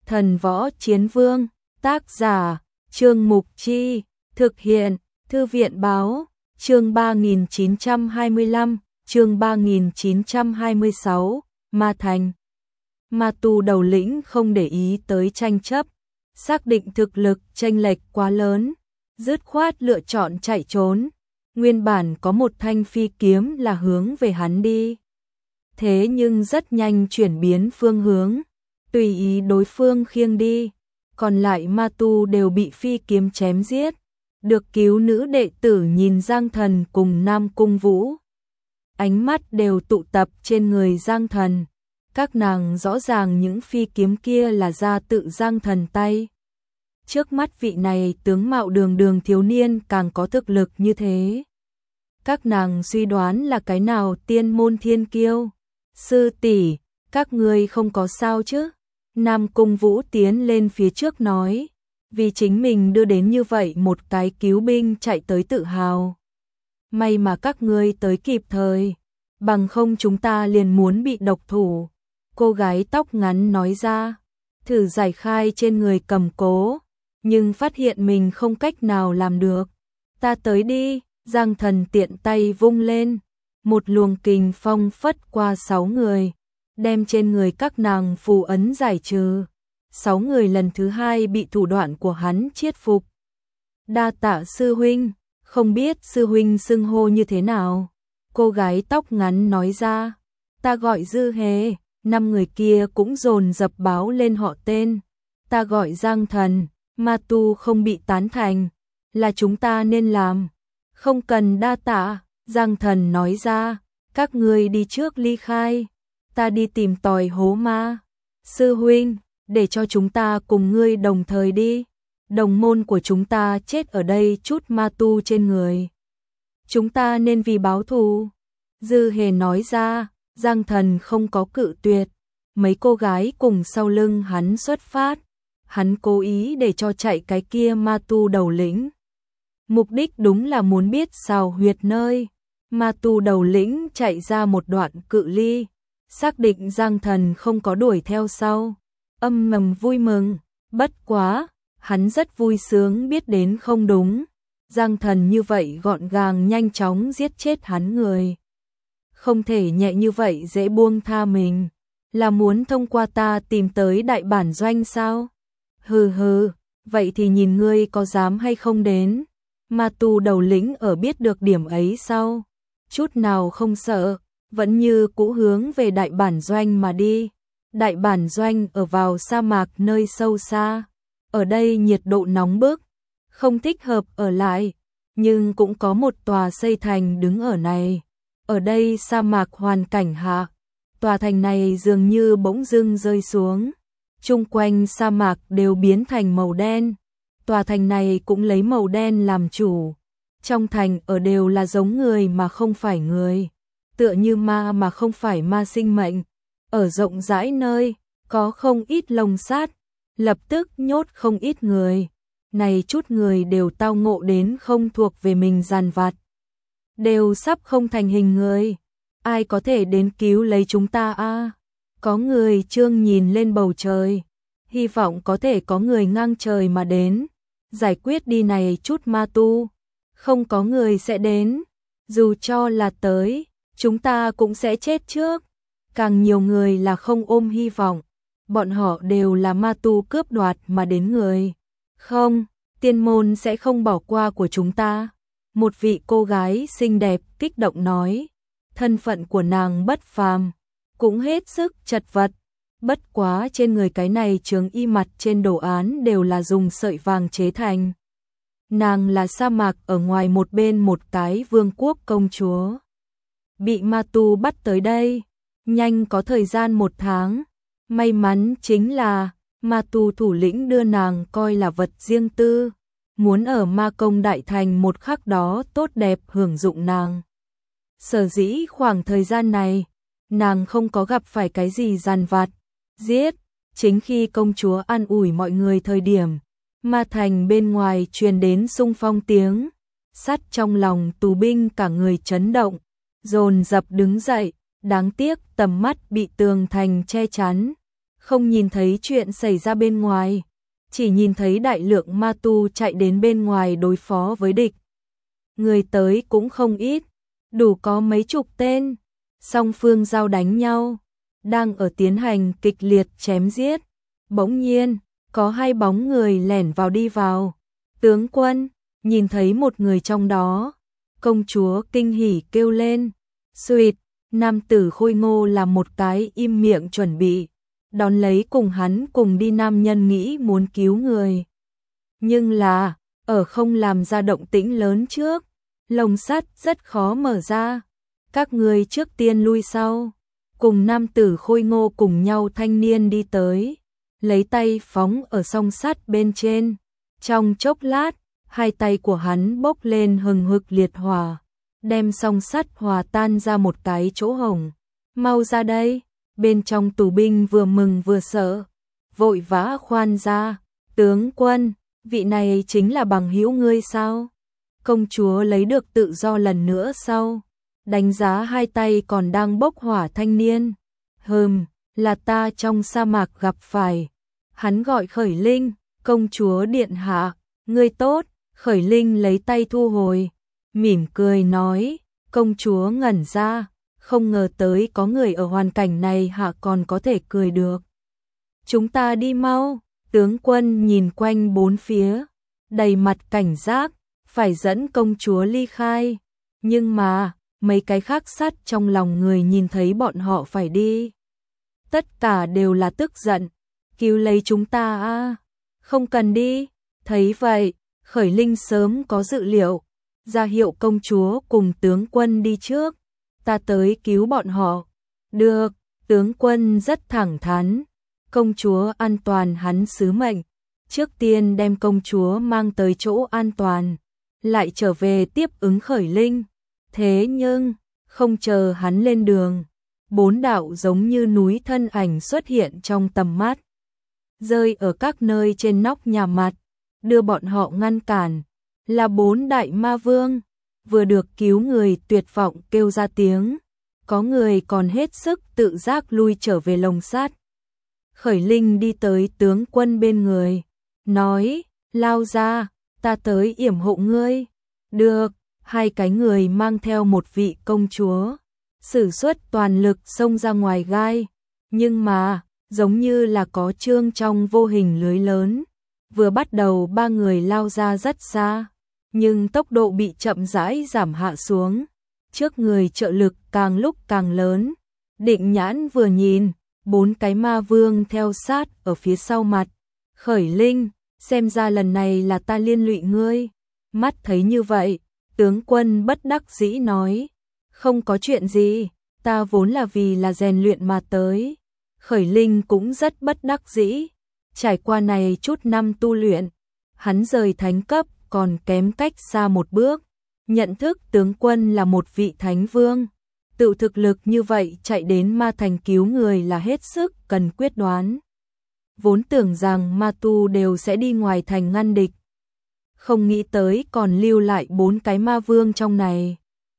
Thần Võ Chiến Vương, tác giả, Trương Mục Chi, thực hiện, Thư viện Báo, chương 3925, chương 3926, Ma Thành. Ma tu đầu lĩnh không để ý tới tranh chấp, xác định thực lực chênh lệch quá lớn, dứt khoát lựa chọn chạy trốn. Nguyên bản có một thanh phi kiếm là hướng về hắn đi. Thế nhưng rất nhanh chuyển biến phương hướng, tùy ý đối phương khiêng đi, còn lại ma tu đều bị phi kiếm chém giết. Được cứu nữ đệ tử nhìn Giang Thần cùng Nam Cung Vũ, ánh mắt đều tụ tập trên người Giang Thần. Các nàng rõ ràng những phi kiếm kia là ra tự Giang Thần tay. Trước mắt vị này tướng mạo đường đường thiếu niên càng có thực lực như thế. Các nàng suy đoán là cái nào tiên môn thiên kiêu. Sư tỷ, các ngươi không có sao chứ? Nam Cung Vũ tiến lên phía trước nói, vì chính mình đưa đến như vậy một cái cứu binh chạy tới tự hào. May mà các ngươi tới kịp thời, bằng không chúng ta liền muốn bị độc thủ. Cô gái tóc ngắn nói ra, thử giải khai trên người cầm cố, nhưng phát hiện mình không cách nào làm được. Ta tới đi, Giang Thần tiện tay vung lên, một luồng kình phong phất qua 6 người, đem trên người các nàng phù ấn giải trừ. 6 người lần thứ hai bị thủ đoạn của hắn chiết phục. Đa tạ sư huynh, không biết sư huynh xưng hô như thế nào? Cô gái tóc ngắn nói ra, ta gọi Dư Hề. 5 người kia cũng dồn dập báo lên họ tên. Ta gọi Giang Thần. Ma tu không bị tán thành, là chúng ta nên làm. Không cần đa tạ, Giang Thần nói ra, các ngươi đi trước ly khai, ta đi tìm tòi hố ma. Sư huynh, để cho chúng ta cùng ngươi đồng thời đi. Đồng môn của chúng ta chết ở đây chút ma tu trên người, chúng ta nên vì báo thù. Dư Hề nói ra. Giang Thần không có cự tuyệt. Mấy cô gái cùng sau lưng hắn xuất phát. Hắn cố ý để cho chạy cái kia ma tu đầu lĩnh. Mục đích đúng là muốn biết xào huyệt nơi. Ma tu đầu lĩnh chạy ra một đoạn cự ly, xác định Giang Thần không có đuổi theo sau. Âm thầm vui mừng, bất quá, hắn rất vui sướng biết đến không đúng. Giang Thần như vậy gọn gàng nhanh chóng giết chết hắn người. Không thể nhẹ như vậy dễ buông tha mình, là muốn thông qua ta tìm tới đại bản doanh sao? Hừ hừ, vậy thì nhìn ngươi có dám hay không đến. Ma tu đầu lĩnh ở biết được điểm ấy sau, chút nào không sợ, vẫn như cũ hướng về đại bản doanh mà đi. Đại bản doanh ở vào sa mạc nơi sâu xa, ở đây nhiệt độ nóng bức, không thích hợp ở lại, nhưng cũng có một tòa xây thành đứng ở này. Ở đây sa mạc hoàn cảnh hạ, tòa thành này dường như bỗng dưng rơi xuống, chung quanh sa mạc đều biến thành màu đen. Tòa thành này cũng lấy màu đen làm chủ. Trong thành ở đều là giống người mà không phải người, tựa như ma mà không phải ma sinh mệnh. Ở rộng rãi nơi, có không ít lồng sát, lập tức nhốt không ít người. Này chút người đều tao ngộ đến không thuộc về mình giàn vặt, đều sắp không thành hình người. Ai có thể đến cứu lấy chúng ta a? Có người trương nhìn lên bầu trời, hy vọng có thể có người ngang trời mà đến, giải quyết đi này chút ma tu. Không có người sẽ đến, dù cho là tới, chúng ta cũng sẽ chết trước. Càng nhiều người là không ôm hy vọng, bọn họ đều là ma tu cướp đoạt mà đến người. Không, tiên môn sẽ không bỏ qua của chúng ta. Một vị cô gái xinh đẹp kích động nói, thân phận của nàng bất phàm, cũng hết sức chật vật. Bất quá trên người cái này chướng y mặt trên đồ án đều là dùng sợi vàng chế thành. Nàng là sa mạc ở ngoài một bên một cái vương quốc công chúa, bị ma tu bắt tới đây, nhanh có thời gian 1 tháng. May mắn chính là ma tu thủ lĩnh đưa nàng coi là vật riêng tư, muốn ở ma công đại thành một khắc đó tốt đẹp hưởng dụng nàng. Sở dĩ khoảng thời gian này, nàng không có gặp phải cái gì giàn vặt, giết. Chính khi công chúa an ủi mọi người thời điểm, ma thành bên ngoài truyền đến xung phong tiếng, sắt trong lòng tù binh cả người chấn động, dồn dập đứng dậy, đáng tiếc tầm mắt bị tường thành che chắn, không nhìn thấy chuyện xảy ra bên ngoài, chỉ nhìn thấy đại lượng ma tu chạy đến bên ngoài đối phó với địch. Người tới cũng không ít, đủ có mấy chục tên, song phương giao đánh nhau, đang ở tiến hành kịch liệt chém giết. Bỗng nhiên, có hai bóng người lẻn vào đi vào. Tướng quân, nhìn thấy một người trong đó, công chúa kinh hỉ kêu lên. Xuyệt, nam tử khôi ngô làm một cái im miệng chuẩn bị, đón lấy cùng hắn cùng đi nam nhân nghĩ muốn cứu người. Nhưng là, ở không làm ra động tĩnh lớn trước, lồng sắt rất khó mở ra. Các người trước tiên lui sau, cùng nam tử khôi ngô cùng nhau thanh niên đi tới, lấy tay phóng ở song sắt bên trên. Trong chốc lát, hai tay của hắn bốc lên hừng hực liệt hỏa, đem song sắt hòa tan ra một cái chỗ hổng. Mau ra đây, bên trong tù binh vừa mừng vừa sợ, vội vã khoan ra. Tướng quân, vị này chính là bằng hữu ngươi sao? Công chúa lấy được tự do lần nữa sau, đánh giá hai tay còn đang bốc hỏa thanh niên. Là ta trong sa mạc gặp phải. Hắn gọi Khởi Linh. Công chúa điện hạ, ngươi tốt. Khởi Linh lấy tay thu hồi, mỉm cười nói. Công chúa ngẩn ra, không ngờ tới có người ở hoàn cảnh này hạ còn có thể cười được. Chúng ta đi mau. Tướng quân nhìn quanh bốn phía, đầy mặt cảnh giác, phải dẫn công chúa ly khai. Nhưng mà, mấy cái khác sắt trong lòng người nhìn thấy bọn họ phải đi, tất cả đều là tức giận. Cứu lấy chúng ta à? Không cần đi. Thấy vậy, Khởi Linh sớm có dự liệu, ra hiệu công chúa cùng tướng quân đi trước, ta tới cứu bọn họ. Được, tướng quân rất thẳng thắn. Công chúa an toàn hắn sứ mệnh, trước tiên đem công chúa mang tới chỗ an toàn, lại trở về tiếp ứng Khởi Linh. Thế nhưng, không chờ hắn lên đường, bốn đạo giống như núi thân ảnh xuất hiện trong tầm mắt, rơi ở các nơi trên nóc nhà mặt, đưa bọn họ ngăn cản. Là bốn đại ma vương, vừa được cứu người tuyệt vọng kêu ra tiếng, có người còn hết sức tự giác lui trở về lồng sắt. Khởi Linh đi tới tướng quân bên người, nói, lao ra, ta tới yểm hộ ngươi. Được, hai cái người mang theo một vị công chúa, sử xuất toàn lực xông ra ngoài gai, nhưng mà, giống như là có chương trong vô hình lưới lớn, vừa bắt đầu ba người lao ra rất xa, nhưng tốc độ bị chậm rãi giảm hạ xuống, trước người trợ lực càng lúc càng lớn. Định nhãn vừa nhìn, bốn cái ma vương theo sát ở phía sau mặt. Khởi Linh, xem ra lần này là ta liên lụy ngươi. Mắt thấy như vậy, tướng quân bất đắc dĩ nói, không có chuyện gì, ta vốn là vì là rèn luyện mà tới. Khởi Linh cũng rất bất đắc dĩ, trải qua này chút năm tu luyện, hắn rời thánh cấp còn kém cách xa một bước, nhận thức tướng quân là một vị thánh vương. Tự thực lực như vậy chạy đến ma thành cứu người là hết sức cần quyết đoán. Vốn tưởng rằng ma tu đều sẽ đi ngoài thành ngăn địch, không nghĩ tới còn lưu lại bốn cái ma vương trong này.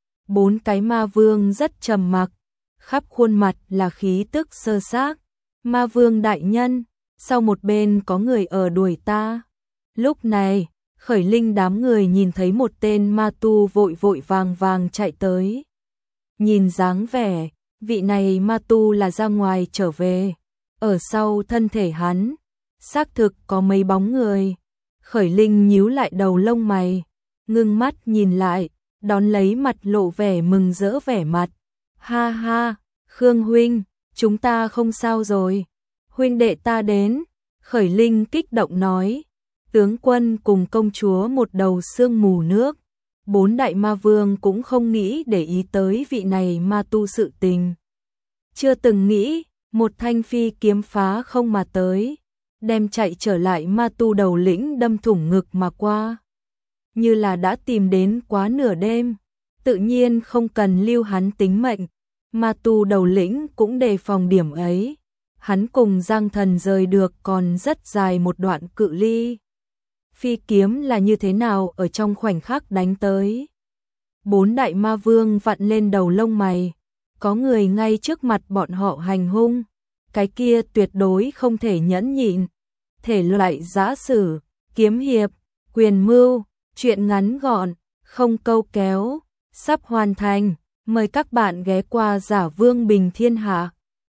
Bốn cái ma vương rất trầm mặc, khắp khuôn mặt là khí tức sơ xác. Ma vương đại nhân, sau một bên có người ở đuổi ta. Lúc này, Khởi Linh đám người nhìn thấy một tên ma tu vội vội vàng vàng chạy tới. Nhìn dáng vẻ, vị này ma tu là ra ngoài trở về. Ở sau thân thể hắn, xác thực có mấy bóng người. Khởi Linh nhíu lại đầu lông mày, ngưng mắt nhìn lại, đón lấy mặt lộ vẻ mừng rỡ vẻ mặt. Ha ha, Khương huynh, chúng ta không sao rồi. Huynh đệ ta đến. Khởi Linh kích động nói. Tướng quân cùng công chúa một đầu sương mù nước. Bốn đại ma vương cũng không nghĩ để ý tới vị này ma tu sự tình. Chưa từng nghĩ, một thanh phi kiếm phá không mà tới, đem chạy trở lại ma tu đầu lĩnh đâm thủng ngực mà qua. Như là đã tìm đến quá nửa đêm, tự nhiên không cần lưu hắn tính mệnh. Ma tu đầu lĩnh cũng đề phòng điểm ấy. Hắn cùng Giang Thần rời được còn rất dài một đoạn cự ly. Phi kiếm là như thế nào ở trong khoảnh khắc đánh tới. Bốn đại ma vương vặn lên đầu lông mày, có người ngay trước mặt bọn họ hành hung, cái kia tuyệt đối không thể nhẫn nhịn. Thể loại giã sử, kiếm hiệp, quyền mưu, truyện ngắn gọn, không câu kéo, sắp hoàn thành. Mời các bạn ghé qua Giả Vương Bình Thiên Hạ.